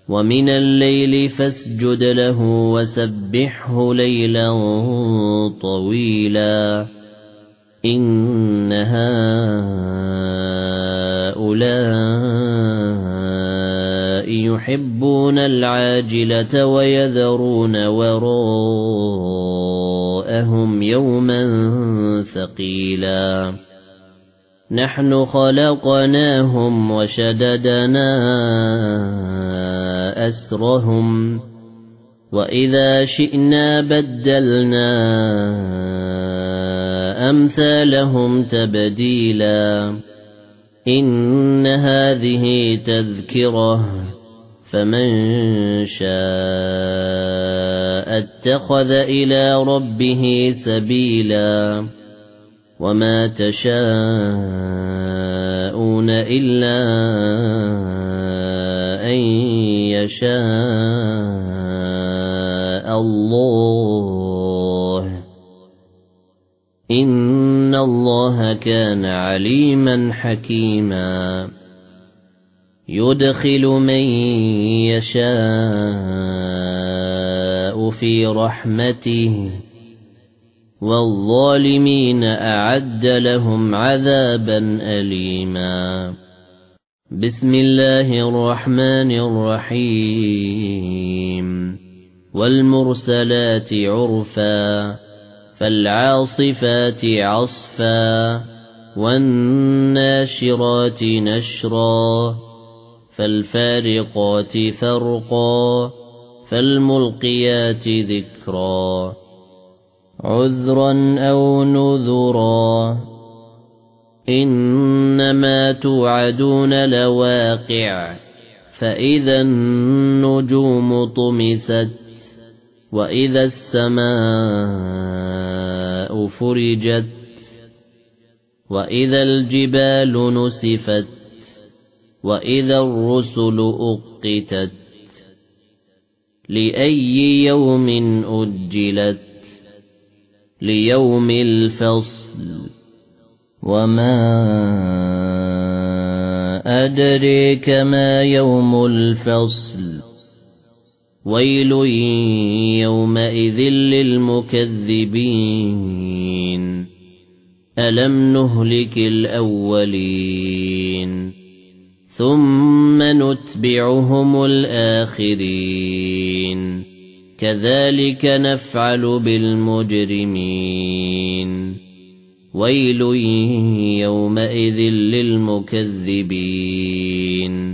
ومن الليل فاسجد له وسبحه ليلا طويلا إن هؤلاء يحبون العاجلة ويذرون وراءهم يوما ثقيلا نحن خلقناهم وشددنا أسرهم وإذا شئنا بدلنا أمثالهم تبديلا إن هذه تذكرة فمن شاء اتخذ إلى ربه سبيلا وما تشاءون إلا أن يشاء الله إن الله كان عليما حكيما يدخل من يشاء في رحمته والظالمين أعد لهم عذابا أليما بسم الله الرحمن الرحيم والمرسلات عرفا فالعاصفات عصفا والناشرات نشرا فالفارقات فرقا فالملقيات ذكرا عذرا أو نذرا إنما توعدون لواقع فإذا النجوم طمست وإذا السماء فرجت وإذا الجبال نسفت وإذا الرسل أقتت لأي يوم أجلت ليوم الفصل وما أدريك ما يوم الفصل ويل يومئذ للمكذبين ألم نهلك الأولين ثم نتبعهم الآخرين كذلك نفعل بالمجرمين ويل يومئذ للمكذبين